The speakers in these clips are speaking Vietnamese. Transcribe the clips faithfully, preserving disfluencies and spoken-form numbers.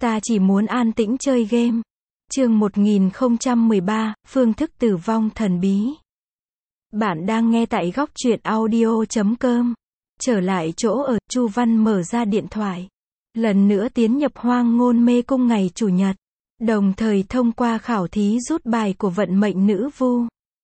Ta chỉ muốn an tĩnh chơi game. Chương một nghìn không trăm mười ba, phương thức tử vong thần bí. Bạn đang nghe tại góc truyện audio chấm com. Trở lại chỗ ở, Chu Văn mở ra điện thoại. Lần nữa tiến nhập Hoang Ngôn Mê Cung ngày Chủ nhật. Đồng thời thông qua khảo thí rút bài của vận mệnh nữ vu.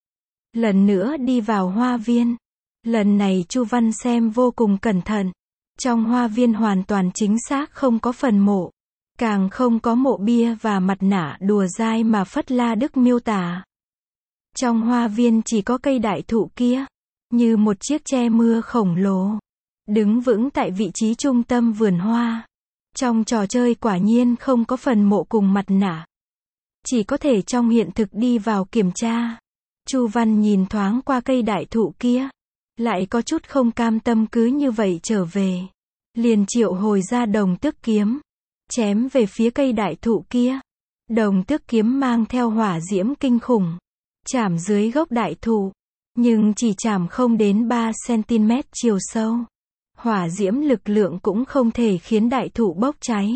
Lần nữa đi vào hoa viên. Lần này Chu Văn xem vô cùng cẩn thận. Trong hoa viên hoàn toàn chính xác không có phần mộ. Càng không có mộ bia và mặt nạ đùa dai mà Phất La Đức miêu tả. Trong hoa viên chỉ có cây đại thụ kia, như một chiếc che mưa khổng lồ, đứng vững tại vị trí trung tâm vườn hoa. Trong trò chơi quả nhiên không có phần mộ cùng mặt nạ. Chỉ có thể trong hiện thực đi vào kiểm tra. Chu Văn nhìn thoáng qua cây đại thụ kia, lại có chút không cam tâm cứ như vậy trở về. Liền triệu hồi ra đồng tước kiếm, chém về phía cây đại thụ kia. Đồng tước kiếm mang theo hỏa diễm kinh khủng, chạm dưới gốc đại thụ, nhưng chỉ chạm không đến ba xăng-ti-mét chiều sâu. Hỏa diễm lực lượng cũng không thể khiến đại thụ bốc cháy.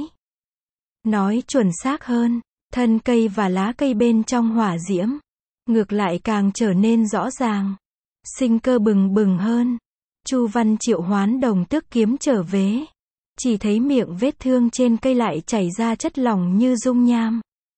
Nói chuẩn xác hơn, thân cây và lá cây bên trong hỏa diễm, ngược lại càng trở nên rõ ràng, sinh cơ bừng bừng hơn. Chu Văn triệu hoán đồng tước kiếm trở về. Chỉ thấy miệng vết thương trên cây lại chảy ra chất lỏng như dung nham.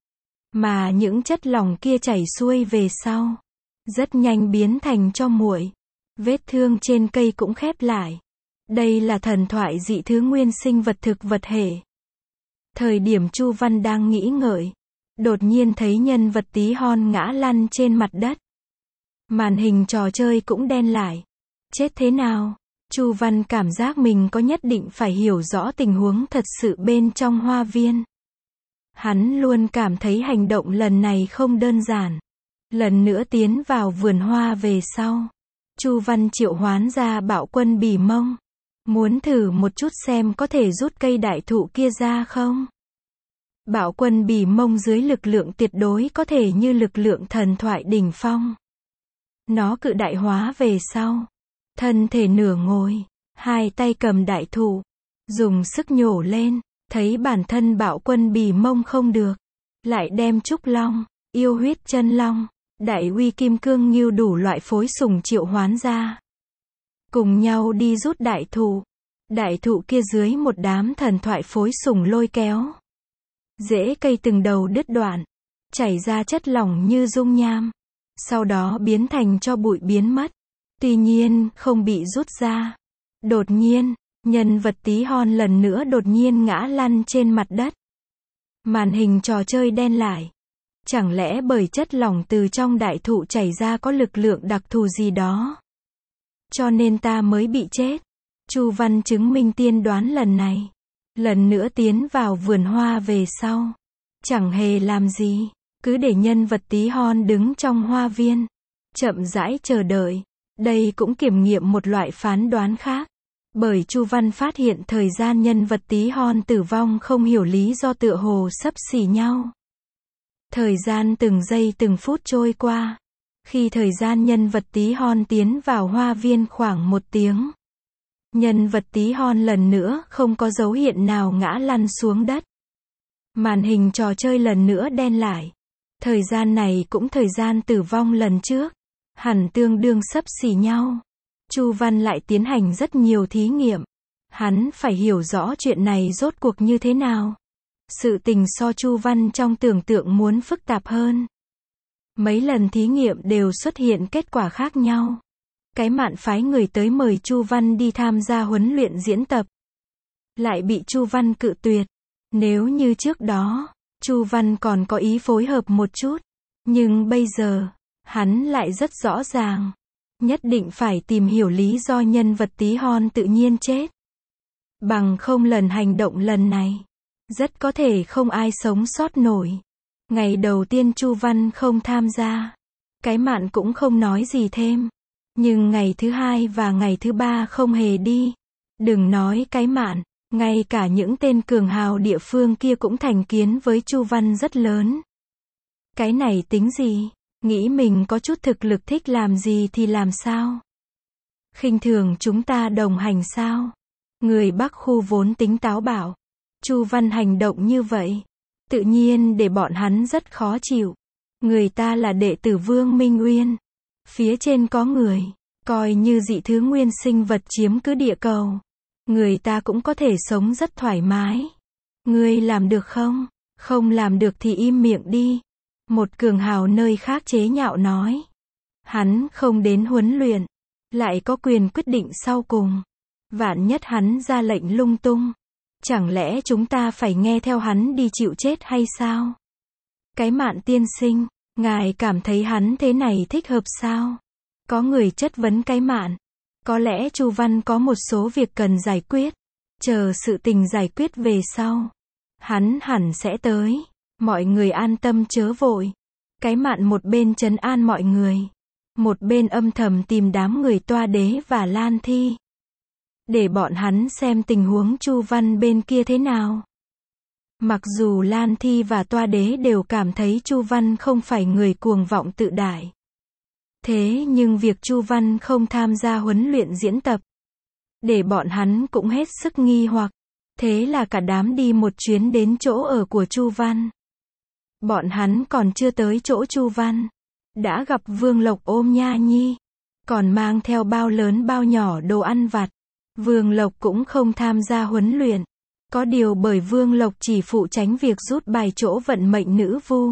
Mà những chất lỏng kia chảy xuôi về sau, rất nhanh biến thành tro muội. Vết thương trên cây cũng khép lại. Đây là thần thoại dị thứ nguyên sinh vật thực vật hệ. Thời điểm Chu Văn đang nghĩ ngợi, đột nhiên thấy nhân vật tí hon ngã lăn trên mặt đất. Màn hình trò chơi cũng đen lại. Chết thế nào? Chu Văn cảm giác mình có nhất định phải hiểu rõ tình huống thật sự bên trong hoa viên. Hắn luôn cảm thấy hành động lần này không đơn giản. Lần nữa tiến vào vườn hoa về sau, Chu Văn triệu hoán ra bạo quân bỉ mông. Muốn thử một chút xem có thể rút cây đại thụ kia ra không? Bạo quân bỉ mông dưới lực lượng tuyệt đối có thể như lực lượng thần thoại đỉnh phong. Nó cự đại hóa về sau, thân thể nửa ngồi, hai tay cầm đại thụ, dùng sức nhổ lên, thấy bản thân bạo quân bỉ mông không được, lại đem trúc long, yêu huyết chân long, đại uy kim cương ngưu đủ loại phối sùng triệu hoán ra. Cùng nhau đi rút đại thụ. Đại thụ kia dưới một đám thần thoại phối sùng lôi kéo. Rễ cây từng đầu đứt đoạn, chảy ra chất lỏng như dung nham. Sau đó biến thành tro bụi biến mất. Tuy nhiên, không bị rút ra. Đột nhiên, nhân vật tí hon lần nữa đột nhiên ngã lăn trên mặt đất. Màn hình trò chơi đen lại. Chẳng lẽ bởi chất lỏng từ trong đại thụ chảy ra có lực lượng đặc thù gì đó, cho nên ta mới bị chết. Chu Văn chứng minh tiên đoán lần này. Lần nữa tiến vào vườn hoa về sau, chẳng hề làm gì, cứ để nhân vật tí hon đứng trong hoa viên, chậm rãi chờ đợi. Đây cũng kiểm nghiệm một loại phán đoán khác. Bởi Chu Văn phát hiện thời gian nhân vật tí hon tử vong không hiểu lý do tựa hồ xấp xỉ nhau. Thời gian từng giây từng phút trôi qua. Khi thời gian nhân vật tí hon tiến vào hoa viên khoảng một tiếng, nhân vật tí hon lần nữa không có dấu hiện nào ngã lăn xuống đất. Màn hình trò chơi lần nữa đen lại. Thời gian này cũng thời gian tử vong lần trước, hẳn tương đương xấp xỉ nhau. Chu Văn lại tiến hành rất nhiều thí nghiệm. Hắn phải hiểu rõ chuyện này rốt cuộc như thế nào. Sự tình so Chu Văn trong tưởng tượng muốn phức tạp hơn. Mấy lần thí nghiệm đều xuất hiện kết quả khác nhau. Cái Mạn phái người tới mời Chu Văn đi tham gia huấn luyện diễn tập, lại bị Chu Văn cự tuyệt. Nếu như trước đó, Chu Văn còn có ý phối hợp một chút, nhưng bây giờ, hắn lại rất rõ ràng, nhất định phải tìm hiểu lý do nhân vật tí hon tự nhiên chết. Bằng không lần hành động lần này, rất có thể không ai sống sót nổi. Ngày đầu tiên Chu Văn không tham gia, cái Mạn cũng không nói gì thêm. Nhưng ngày thứ hai và ngày thứ ba không hề đi. Đừng nói cái Mạn, ngay cả những tên cường hào địa phương kia cũng thành kiến với Chu Văn rất lớn. Cái này tính gì? Nghĩ mình có chút thực lực thích làm gì thì làm sao? Khinh thường chúng ta đồng hành sao? Người Bắc khu vốn tính táo bạo, Chu Văn hành động như vậy, tự nhiên để bọn hắn rất khó chịu. Người ta là đệ tử Vương Minh Uyên. Phía trên có người, coi như dị thứ nguyên sinh vật chiếm cứ địa cầu. Người ta cũng có thể sống rất thoải mái. Ngươi làm được không? Không làm được thì im miệng đi. Một cường hào nơi khác chế nhạo nói. Hắn không đến huấn luyện, lại có quyền quyết định sau cùng. Vạn nhất hắn ra lệnh lung tung. Chẳng lẽ chúng ta phải nghe theo hắn đi chịu chết hay sao? Cái Mạn tiên sinh, ngài cảm thấy hắn thế này thích hợp sao? Có người chất vấn cái Mạn. Có lẽ Chu Văn có một số việc cần giải quyết. Chờ sự tình giải quyết về sau. Hắn hẳn sẽ tới. Mọi người an tâm chớ vội. Cái Mạn một bên trấn an mọi người. Một bên âm thầm tìm đám người Toa Đế và Lan Thi. Để bọn hắn xem tình huống Chu Văn bên kia thế nào. Mặc dù Lan Thi và Toa Đế đều cảm thấy Chu Văn không phải người cuồng vọng tự đại. Thế nhưng việc Chu Văn không tham gia huấn luyện diễn tập, để bọn hắn cũng hết sức nghi hoặc. Thế là cả đám đi một chuyến đến chỗ ở của Chu Văn. Bọn hắn còn chưa tới chỗ Chu Văn, đã gặp Vương Lộc ôm Nha Nhi, còn mang theo bao lớn bao nhỏ đồ ăn vặt. Vương Lộc cũng không tham gia huấn luyện. Có điều bởi Vương Lộc chỉ phụ tránh việc rút bài chỗ vận mệnh nữ vu.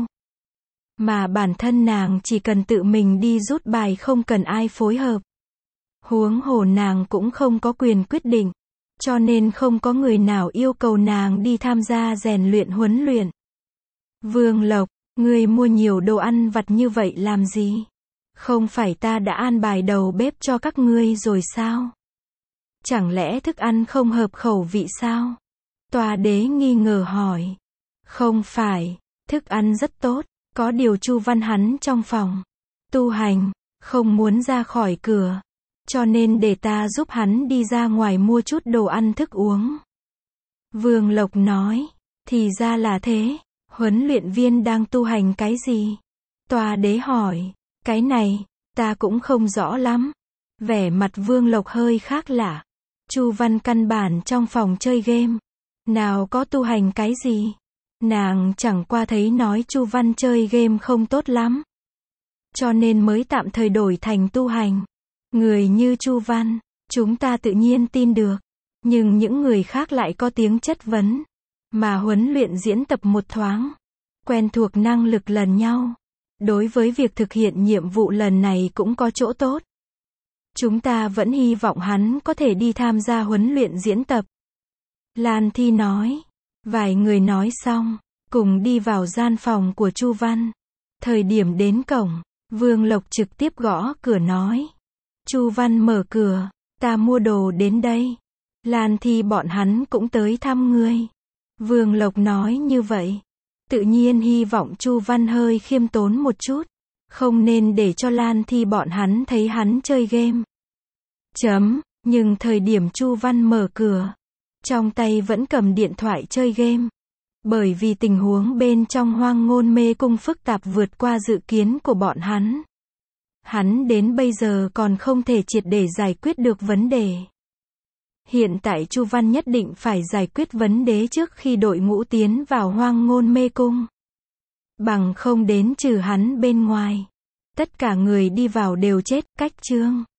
Mà bản thân nàng chỉ cần tự mình đi rút bài không cần ai phối hợp. Huống hồ nàng cũng không có quyền quyết định. Cho nên không có người nào yêu cầu nàng đi tham gia rèn luyện huấn luyện. Vương Lộc, ngươi mua nhiều đồ ăn vặt như vậy làm gì? Không phải ta đã an bài đầu bếp cho các ngươi rồi sao? Chẳng lẽ thức ăn không hợp khẩu vị sao? Toa Đế nghi ngờ hỏi. Không phải, thức ăn rất tốt, có điều Chu Văn hắn trong phòng tu hành, không muốn ra khỏi cửa, cho nên để ta giúp hắn đi ra ngoài mua chút đồ ăn thức uống. Vương Lộc nói, thì ra là thế, huấn luyện viên đang tu hành cái gì? Toa Đế hỏi, cái này, ta cũng không rõ lắm. Vẻ mặt Vương Lộc hơi khác lạ. Chu Văn căn bản trong phòng chơi game. Nào có tu hành cái gì? Nàng chẳng qua thấy nói Chu Văn chơi game không tốt lắm. Cho nên mới tạm thời đổi thành tu hành. Người như Chu Văn, chúng ta tự nhiên tin được. Nhưng những người khác lại có tiếng chất vấn. Mà huấn luyện diễn tập một thoáng. Quen thuộc năng lực lần nhau. Đối với việc thực hiện nhiệm vụ lần này cũng có chỗ tốt. Chúng ta vẫn hy vọng hắn có thể đi tham gia huấn luyện diễn tập. Lan Thi nói. Vài người nói xong, cùng đi vào gian phòng của Chu Văn. Thời điểm đến cổng, Vương Lộc trực tiếp gõ cửa nói. Chu Văn mở cửa, ta mua đồ đến đây. Lan Thi bọn hắn cũng tới thăm ngươi. Vương Lộc nói như vậy. Tự nhiên hy vọng Chu Văn hơi khiêm tốn một chút. Không nên để cho Lan Thi bọn hắn thấy hắn chơi game. Chấm, nhưng thời điểm Chu Văn mở cửa, trong tay vẫn cầm điện thoại chơi game. Bởi vì tình huống bên trong Hoang Ngôn Mê Cung phức tạp vượt qua dự kiến của bọn hắn. Hắn đến bây giờ còn không thể triệt để giải quyết được vấn đề. Hiện tại Chu Văn nhất định phải giải quyết vấn đề trước khi đội ngũ tiến vào Hoang Ngôn Mê Cung. Bằng không đến trừ hắn bên ngoài, tất cả người đi vào đều chết, cách chương.